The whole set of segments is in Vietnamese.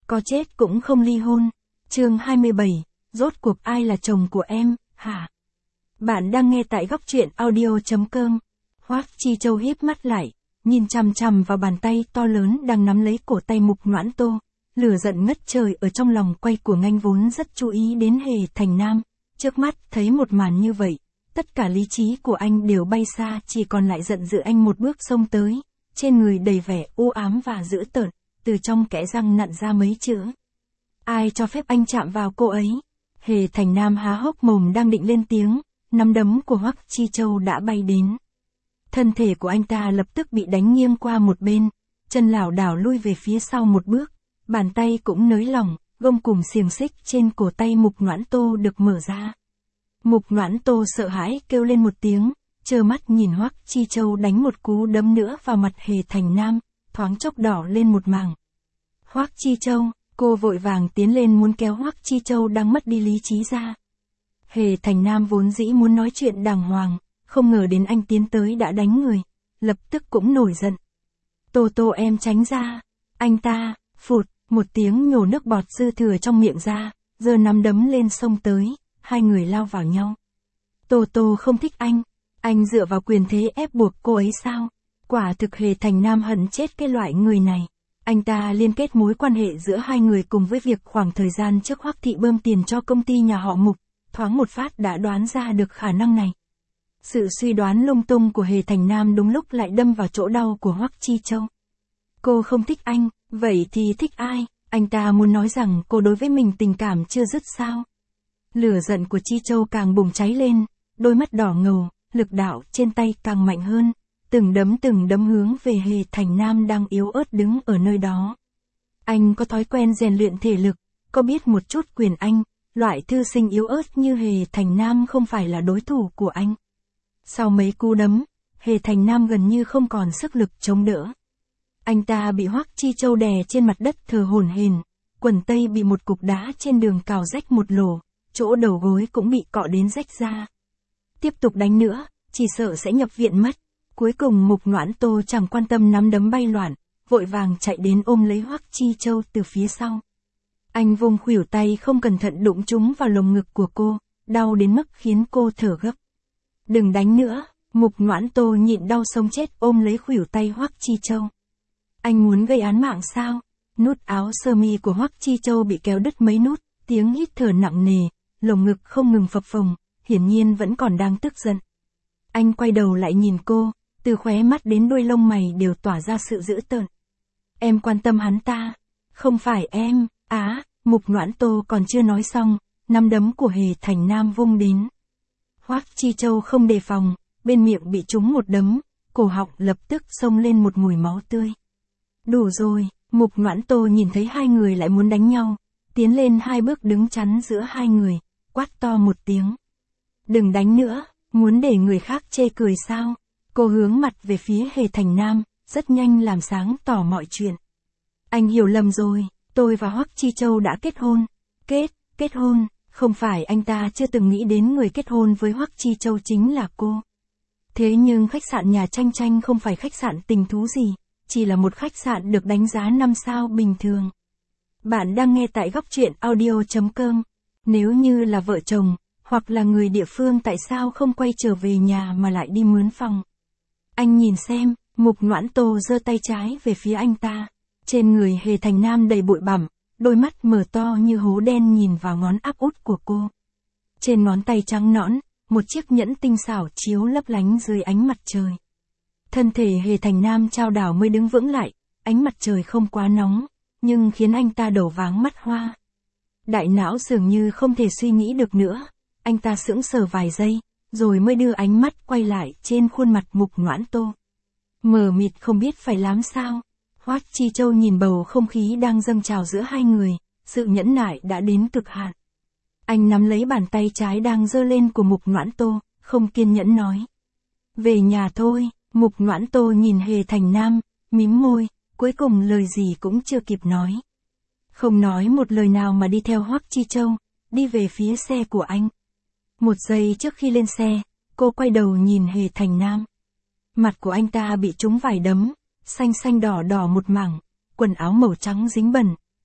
có chết cũng không ly hôn. Chương 27, rốt cuộc ai là chồng của em, hả? Bạn đang nghe tại góc truyện audio.com. Hoắc Chi Châu híp mắt lại, nhìn chằm chằm vào bàn tay to lớn đang nắm lấy cổ tay Mục Noãn Tô, lửa giận ngất trời ở trong lòng quay cuồng. Anh vốn rất chú ý đến Hề Thành Nam, trước mắt thấy một màn như vậy, tất cả lý trí của anh đều bay xa, chỉ còn lại giận dữ. Anh một bước xông tới, trên người đầy vẻ u ám và dữ tợn, từ trong kẽ răng nặn ra mấy chữ: ai cho phép anh chạm vào cô ấy? Hề Thành Nam há hốc mồm đang định lên tiếng, nắm đấm của Hoắc Chi Châu đã bay đến. Thân thể của anh ta lập tức bị đánh nghiêng qua một bên, chân lảo đảo lui về phía sau một bước, bàn tay cũng nới lỏng, gông cùm xiềng xích trên cổ tay Mục Noãn Tô được mở ra. Mục Noãn Tô sợ hãi kêu lên một tiếng, trơ mắt nhìn Hoắc Chi Châu đánh một cú đấm nữa vào mặt Hề Thành Nam, thoáng chốc đỏ lên một mảng. Hoắc Chi Châu, cô vội vàng tiến lên muốn kéo Hoắc Chi Châu đang mất đi lý trí ra. Hề Thành Nam vốn dĩ muốn nói chuyện đàng hoàng, không ngờ đến anh tiến tới đã đánh người, lập tức cũng nổi giận. Tô Tô em tránh ra. Anh ta, phụt, một tiếng nhổ nước bọt dư thừa trong miệng ra, giơ nắm đấm lên xông tới, hai người lao vào nhau. Tô Tô không thích anh dựa vào quyền thế ép buộc cô ấy sao? Quả thực Hề Thành Nam hận chết cái loại người này. Anh ta liên kết mối quan hệ giữa hai người cùng với việc khoảng thời gian trước Hoắc Thị bơm tiền cho công ty nhà họ Mục, thoáng một phát đã đoán ra được khả năng này. Sự suy đoán lung tung của Hề Thành Nam đúng lúc lại đâm vào chỗ đau của Hoắc Chi Châu. Cô không thích anh, vậy thì thích ai? Anh ta muốn nói rằng cô đối với mình tình cảm chưa dứt sao? Lửa giận của Chi Châu càng bùng cháy lên, đôi mắt đỏ ngầu, lực đạo trên tay càng mạnh hơn, từng đấm hướng về Hề Thành Nam đang yếu ớt đứng ở nơi đó. Anh có thói quen rèn luyện thể lực, có biết một chút quyền anh, loại thư sinh yếu ớt như Hề Thành Nam không phải là đối thủ của anh. Sau mấy cú đấm, Hề Thành Nam gần như không còn sức lực chống đỡ. Anh ta bị Hoắc Chi Châu đè trên mặt đất thờ hổn hển, quần tây bị một cục đá trên đường cào rách một lỗ, chỗ đầu gối cũng bị cọ đến rách ra. Tiếp tục đánh nữa, chỉ sợ sẽ nhập viện mất. Cuối cùng Mục Noãn Tô chẳng quan tâm nắm đấm bay loạn, vội vàng chạy đến ôm lấy Hoắc Chi Châu từ phía sau. Anh vùng khuỷu tay không cẩn thận đụng trúng vào lồng ngực của cô, đau đến mức khiến cô thở gấp. Đừng đánh nữa. Mục Noãn Tô nhịn đau sống chết ôm lấy khuỷu tay Hoắc Chi Châu. Anh muốn gây án mạng sao? Nút áo sơ mi của Hoắc Chi Châu bị kéo đứt mấy nút, tiếng hít thở nặng nề, lồng ngực không ngừng phập phồng, hiển nhiên vẫn còn đang tức giận. Anh quay đầu lại nhìn cô, từ khóe mắt đến đuôi lông mày đều tỏa ra sự dữ tợn. Em quan tâm hắn ta? Không phải em. Mục Noãn Tô còn chưa nói xong, nắm đấm của Hề Thành Nam vung đến. Hoắc Chi Châu không đề phòng, bên miệng bị trúng một đấm, cổ họng lập tức xông lên một mùi máu tươi. Đủ rồi. Mục Noãn Tô nhìn thấy hai người lại muốn đánh nhau, tiến lên hai bước đứng chắn giữa hai người, quát to một tiếng. Đừng đánh nữa, muốn để người khác chê cười sao? Cô hướng mặt về phía Hề Thành Nam, rất nhanh làm sáng tỏ mọi chuyện. Anh hiểu lầm rồi, tôi và Hoắc Chi Châu đã kết hôn. Kết hôn? Không phải anh ta chưa từng nghĩ đến người kết hôn với Hoắc Chi Châu chính là cô. Thế nhưng khách sạn nhà Tranh Tranh không phải khách sạn tình thú gì, chỉ là một khách sạn được đánh giá 5 sao bình thường. Bạn đang nghe tại góc truyện audio.com. Nếu như là vợ chồng, hoặc là người địa phương tại sao không quay trở về nhà mà lại đi mướn phòng? Anh nhìn xem. Mục Noãn Tô giơ tay trái về phía anh ta. Trên người Hề Thành Nam đầy bụi bặm, đôi mắt mở to như hố đen nhìn vào ngón áp út của cô. Trên ngón tay trắng nõn, một chiếc nhẫn tinh xảo chiếu lấp lánh dưới ánh mặt trời. Thân thể Hề Thành Nam chao đảo mới đứng vững lại, ánh mặt trời không quá nóng, nhưng khiến anh ta đầu váng mắt hoa. Đại não dường như không thể suy nghĩ được nữa, anh ta sững sờ vài giây, rồi mới đưa ánh mắt quay lại trên khuôn mặt Mục Noãn Tô. Mờ mịt không biết phải làm sao. Hoắc Chi Châu nhìn bầu không khí đang dâng trào giữa hai người, sự nhẫn nại đã đến cực hạn. Anh nắm lấy bàn tay trái đang giơ lên của Mục Noãn Tô, không kiên nhẫn nói. Về nhà thôi. Mục Noãn Tô nhìn Hề Thành Nam, mím môi, cuối cùng lời gì cũng chưa kịp nói. Không nói một lời nào mà đi theo Hoắc Chi Châu, đi về phía xe của anh. Một giây trước khi lên xe, cô quay đầu nhìn Hề Thành Nam. Mặt của anh ta bị trúng vài đấm, xanh xanh đỏ đỏ một mảng, quần áo màu trắng dính bẩn,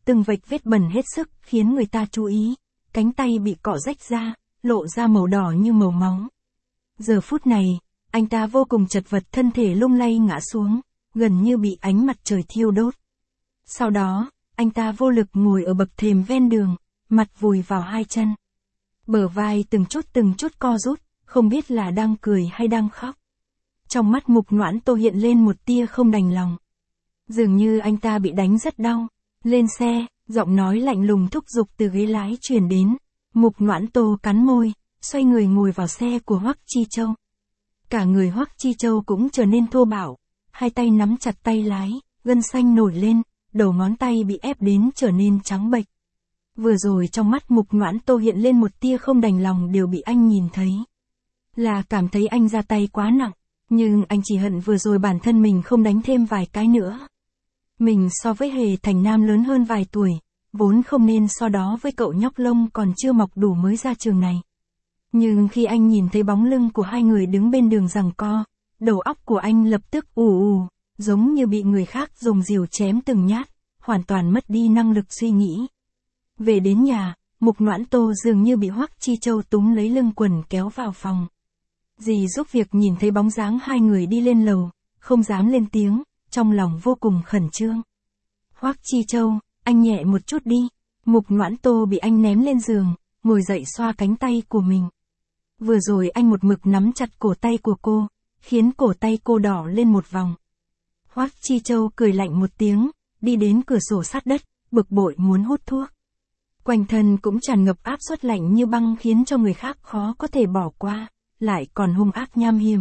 từng vệt vết bẩn hết sức khiến người ta chú ý, cánh tay bị cọ rách ra, lộ ra màu đỏ như màu máu. Giờ phút này, anh ta vô cùng chật vật, thân thể lung lay ngã xuống, gần như bị ánh mặt trời thiêu đốt. Sau đó, anh ta vô lực ngồi ở bậc thềm ven đường, mặt vùi vào hai chân. Bờ vai từng chút co rút, không biết là đang cười hay đang khóc. Trong mắt Mục Noãn Tô hiện lên một tia không đành lòng. Dường như anh ta bị đánh rất đau. Lên xe, giọng nói lạnh lùng thúc giục từ ghế lái truyền đến. Mục Noãn Tô cắn môi, xoay người ngồi vào xe của Hoắc Chi Châu. Cả người Hoắc Chi Châu cũng trở nên thô bạo, hai tay nắm chặt tay lái, gân xanh nổi lên, đầu ngón tay bị ép đến trở nên trắng bệch. Vừa rồi trong mắt Mục Noãn Tô hiện lên một tia không đành lòng đều bị anh nhìn thấy. Là cảm thấy anh ra tay quá nặng, nhưng anh chỉ hận vừa rồi bản thân mình không đánh thêm vài cái nữa. Mình so với Hề Thành Nam lớn hơn vài tuổi, vốn không nên so đó với cậu nhóc lông còn chưa mọc đủ mới ra trường này. Nhưng khi anh nhìn thấy bóng lưng của hai người đứng bên đường giằng co, đầu óc của anh lập tức ù ù, giống như bị người khác dùng rìu chém từng nhát, hoàn toàn mất đi năng lực suy nghĩ. Về đến nhà, Mục Noãn Tô dường như bị Hoắc Chi Châu túm lấy lưng quần kéo vào phòng. Dì giúp việc nhìn thấy bóng dáng hai người đi lên lầu, không dám lên tiếng, trong lòng vô cùng khẩn trương. Hoắc Chi Châu, anh nhẹ một chút đi. Mục Noãn Tô bị anh ném lên giường, ngồi dậy xoa cánh tay của mình. Vừa rồi anh một mực nắm chặt cổ tay của cô, khiến cổ tay cô đỏ lên một vòng. Hoắc Chi Châu cười lạnh một tiếng, đi đến cửa sổ sát đất, bực bội muốn hút thuốc. Quanh thân cũng tràn ngập áp suất lạnh như băng khiến cho người khác khó có thể bỏ qua, lại còn hung ác nham hiểm.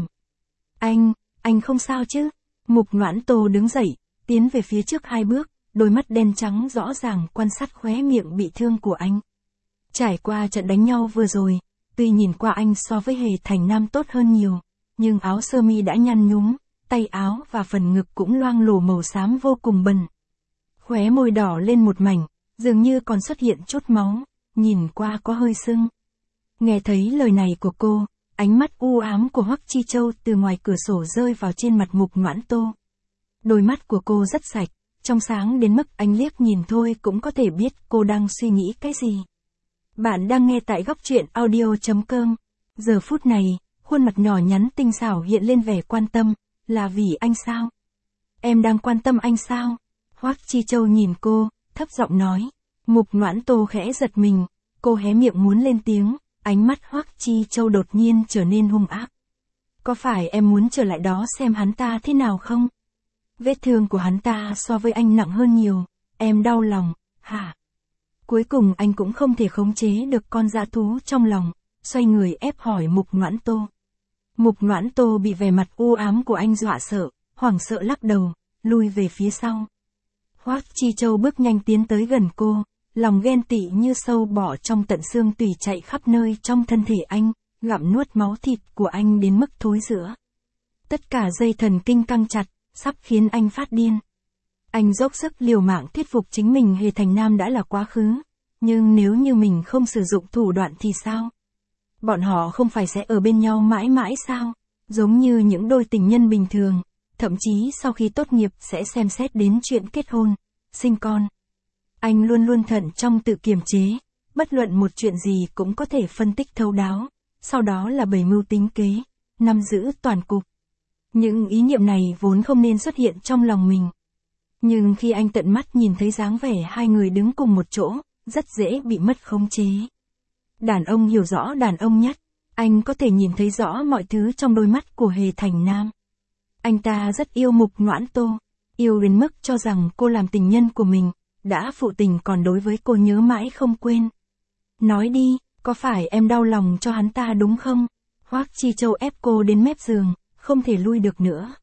Anh không sao chứ? Mục Noãn Tô đứng dậy, tiến về phía trước hai bước, đôi mắt đen trắng rõ ràng quan sát khóe miệng bị thương của anh. Trải qua trận đánh nhau vừa rồi, tuy nhìn qua anh so với Hề Thành Nam tốt hơn nhiều, nhưng áo sơ mi đã nhăn nhúm, tay áo và phần ngực cũng loang lổ màu xám vô cùng bẩn. Khóe môi đỏ lên một mảnh, dường như còn xuất hiện chút máu, nhìn qua có hơi sưng. Nghe thấy lời này của cô, ánh mắt u ám của Hoắc Chi Châu từ ngoài cửa sổ rơi vào trên mặt Mục Noãn Tô. Đôi mắt của cô rất sạch, trong sáng đến mức anh liếc nhìn thôi cũng có thể biết cô đang suy nghĩ cái gì. Bạn đang nghe tại góc truyện audio.com. Giờ phút này, khuôn mặt nhỏ nhắn tinh xảo hiện lên vẻ quan tâm, là vì anh sao? Em đang quan tâm anh sao? Hoắc Chi Châu nhìn cô, thấp giọng nói. Mục Noãn Tô khẽ giật mình, cô hé miệng muốn lên tiếng, ánh mắt Hoắc Chi Châu đột nhiên trở nên hung ác. Có phải em muốn trở lại đó xem hắn ta thế nào không? Vết thương của hắn ta so với anh nặng hơn nhiều, em đau lòng, hả? Cuối cùng anh cũng không thể khống chế được con dã thú trong lòng, xoay người ép hỏi Mục Noãn Tô. Mục Noãn Tô bị vẻ mặt u ám của anh dọa sợ, hoảng sợ lắc đầu, lui về phía sau. Hoắc Chi Châu bước nhanh tiến tới gần cô, lòng ghen tị như sâu bọ trong tận xương tủy chạy khắp nơi trong thân thể anh, gặm nuốt máu thịt của anh đến mức thối rữa. Tất cả dây thần kinh căng chặt, sắp khiến anh phát điên. Anh dốc sức liều mạng thuyết phục chính mình Hề Thành Nam đã là quá khứ, nhưng nếu như mình không sử dụng thủ đoạn thì sao? Bọn họ không phải sẽ ở bên nhau mãi mãi sao? Giống như những đôi tình nhân bình thường, thậm chí sau khi tốt nghiệp sẽ xem xét đến chuyện kết hôn, sinh con. Anh luôn luôn thận trong tự kiềm chế, bất luận một chuyện gì cũng có thể phân tích thấu đáo, sau đó là bày mưu tính kế, nắm giữ toàn cục. Những ý niệm này vốn không nên xuất hiện trong lòng mình. Nhưng khi anh tận mắt nhìn thấy dáng vẻ hai người đứng cùng một chỗ, rất dễ bị mất khống chế. Đàn ông hiểu rõ đàn ông nhất, anh có thể nhìn thấy rõ mọi thứ trong đôi mắt của Hề Thành Nam. Anh ta rất yêu Mục Noãn Tô, yêu đến mức cho rằng cô làm tình nhân của mình, đã phụ tình còn đối với cô nhớ mãi không quên. Nói đi, có phải em đau lòng cho hắn ta đúng không? Hoắc Chi Châu ép cô đến mép giường, không thể lui được nữa.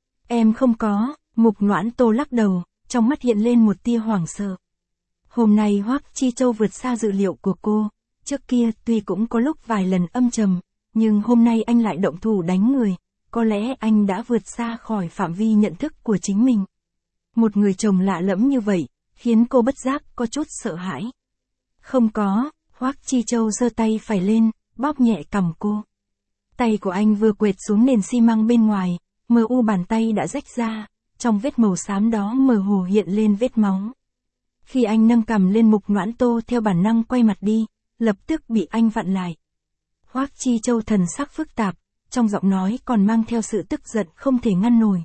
Em không có. Mục Noãn Tô lắc đầu, trong mắt hiện lên một tia hoảng sợ. Hôm nay Hoắc Chi Châu vượt xa dự liệu của cô, trước kia tuy cũng có lúc vài lần âm trầm, nhưng hôm nay anh lại động thủ đánh người, có lẽ anh đã vượt xa khỏi phạm vi nhận thức của chính mình. Một người chồng lạ lẫm như vậy, khiến cô bất giác có chút sợ hãi. Không có, Hoắc Chi Châu giơ tay phải lên, bóp nhẹ cằm cô. Tay của anh vừa quệt xuống nền xi măng bên ngoài, mờ u bàn tay đã rách ra. Trong vết màu xám đó mơ hồ hiện lên vết máu. Khi anh nâng cằm lên, Mục Noãn Tô theo bản năng quay mặt đi, lập tức bị anh vặn lại. Hoắc Chi Châu thần sắc phức tạp, trong giọng nói còn mang theo sự tức giận không thể ngăn nổi.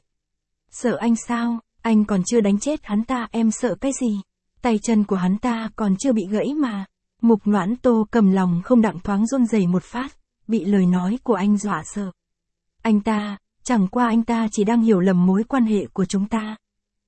Sợ anh sao, anh còn chưa đánh chết hắn ta, em sợ cái gì? Tay chân của hắn ta còn chưa bị gãy mà. Mục Noãn Tô cầm lòng không đặng thoáng run rẩy một phát, bị lời nói của anh dọa sợ. Anh ta, chẳng qua anh ta chỉ đang hiểu lầm mối quan hệ của chúng ta.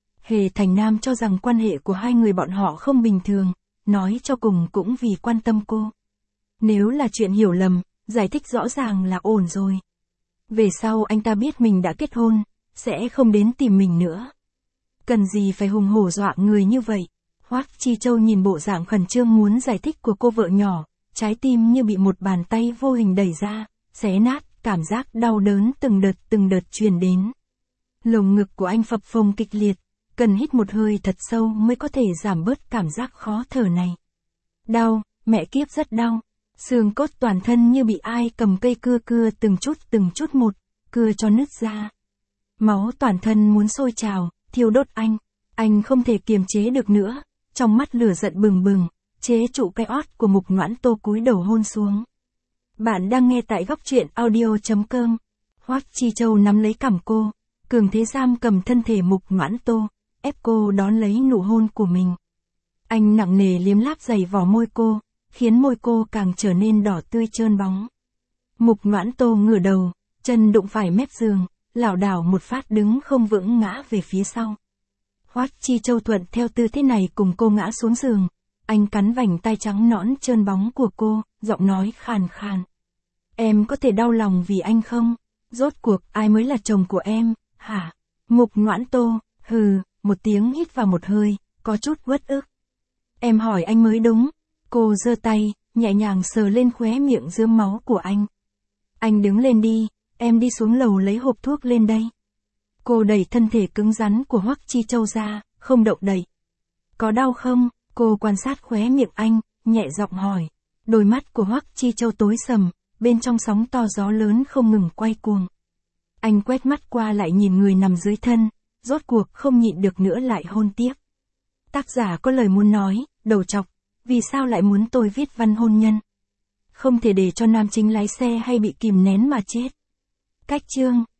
Hề Thành Nam cho rằng quan hệ của hai người bọn họ không bình thường, nói cho cùng cũng vì quan tâm cô. Nếu là chuyện hiểu lầm, giải thích rõ ràng là ổn rồi. Về sau anh ta biết mình đã kết hôn, sẽ không đến tìm mình nữa. Cần gì phải hùng hổ dọa người như vậy? Hoắc Chi Châu nhìn bộ dạng khẩn trương muốn giải thích của cô vợ nhỏ, trái tim như bị một bàn tay vô hình đẩy ra, xé nát, cảm giác đau đớn từng đợt truyền đến. Lồng ngực của anh phập phồng kịch liệt, cần hít một hơi thật sâu mới có thể giảm bớt cảm giác khó thở này. Đau, mẹ kiếp rất đau. Xương cốt toàn thân như bị ai cầm cây cưa từng chút một, cưa cho nứt ra. Máu toàn thân muốn sôi trào, thiêu đốt anh không thể kiềm chế được nữa, trong mắt lửa giận bừng bừng, chế trụ cái ót của Mục Noãn Tô cúi đầu hôn xuống. Bạn đang nghe tại góc truyện audio.com. Hoắc Chi Châu nắm lấy cằm cô, cường thế giam cầm thân thể Mục Noãn Tô, ép cô đón lấy nụ hôn của mình. Anh nặng nề liếm láp dày vỏ môi cô, khiến môi cô càng trở nên đỏ tươi trơn bóng. Mục Noãn Tô ngửa đầu, chân đụng phải mép giường, lảo đảo một phát đứng không vững ngã về phía sau. Hoắc Chi Châu thuận theo tư thế này cùng cô ngã xuống giường, anh cắn vành tai trắng nõn trơn bóng của cô, giọng nói khàn khàn. Em có thể đau lòng vì anh không? Rốt cuộc ai mới là chồng của em, hả? Mục Noãn Tô, hừ, một tiếng hít vào một hơi, có chút uất ức. Em hỏi anh mới đúng. Cô giơ tay, nhẹ nhàng sờ lên khóe miệng rướm máu của anh. Anh đứng lên đi, em đi xuống lầu lấy hộp thuốc lên đây. Cô đẩy thân thể cứng rắn của Hoắc Chi Châu ra, không động đậy. Có đau không? Cô quan sát khóe miệng anh, nhẹ giọng hỏi. Đôi mắt của Hoắc Chi Châu tối sầm, bên trong sóng to gió lớn không ngừng quay cuồng. Anh quét mắt qua lại nhìn người nằm dưới thân, rốt cuộc không nhịn được nữa lại hôn tiếp. Tác giả có lời muốn nói, đầu trọc. Vì sao lại muốn tôi viết văn hôn nhân? Không thể để cho nam chính lái xe hay bị kìm nén mà chết. Cách chương